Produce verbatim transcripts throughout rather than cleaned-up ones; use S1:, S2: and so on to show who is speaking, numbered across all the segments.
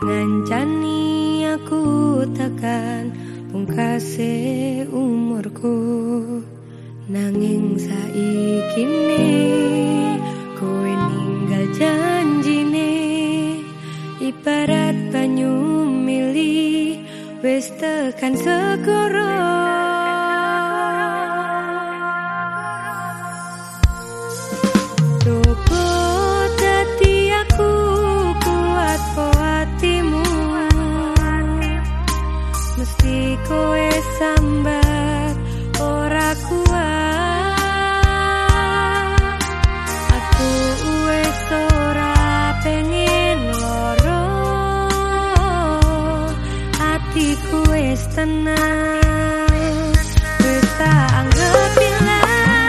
S1: ngancani aku tekan pungkase umurku, nanging saikine kowe ninggal janjine, ibarat banyu mili wis tekan segara. Kowe sambat ora kuat, aku wis ora pengen loro, atiku wis tenang, wis tak anggap ilang.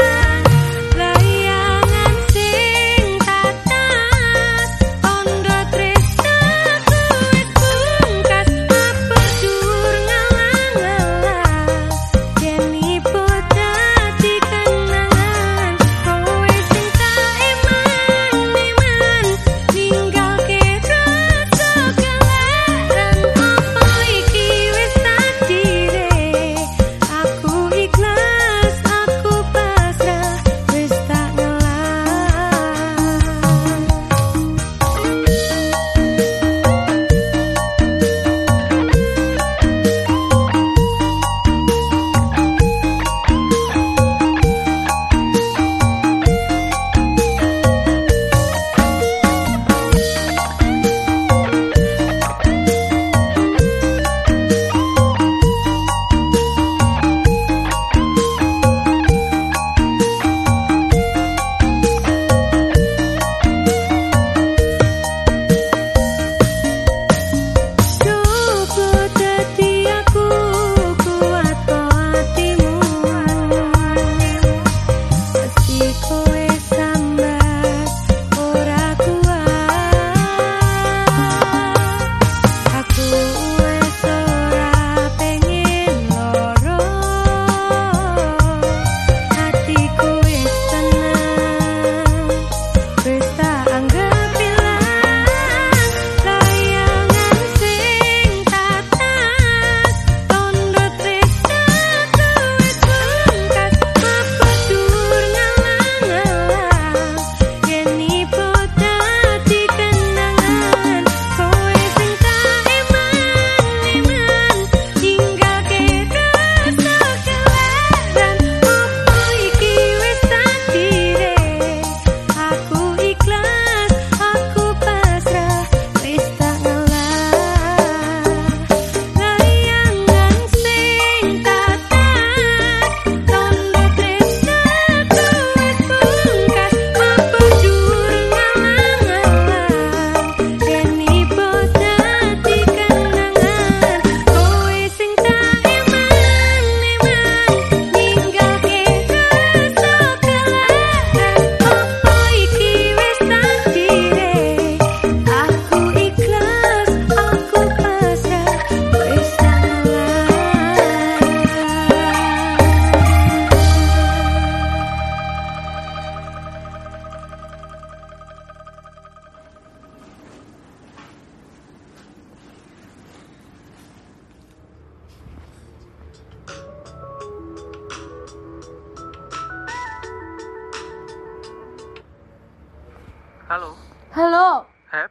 S2: Halo.
S3: Halo.
S2: Hep.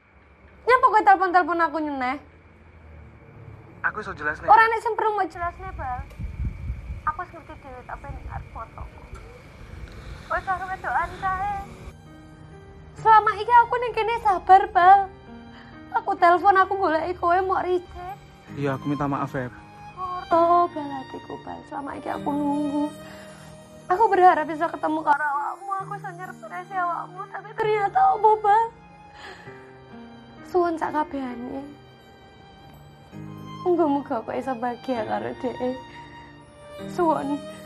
S3: Nyapa kowe telepon-telepon aku nyeneh?
S2: Aku iso jelasne.
S3: Ora nek sing perlu mau jelasne, Bal. Aku wis ngerti dhewe apa ning arep fotoku. Kowe karo wedokan kae. Selama iki aku ning kene sabar, Bal. Aku telepon aku goleki kowe mau reject.
S2: Iya, aku minta maaf, Hep.
S3: Oh, Bal hatiku, Bal. Selama iki aku nunggu. Aku berharap bisa ketemu karo awakmu, aku bisa nyerpresi awakmu, tapi ternyata opo, Bal? Suwun sak kabehane. Muga-muga aku bisa bahagia karo dhek. Suwun.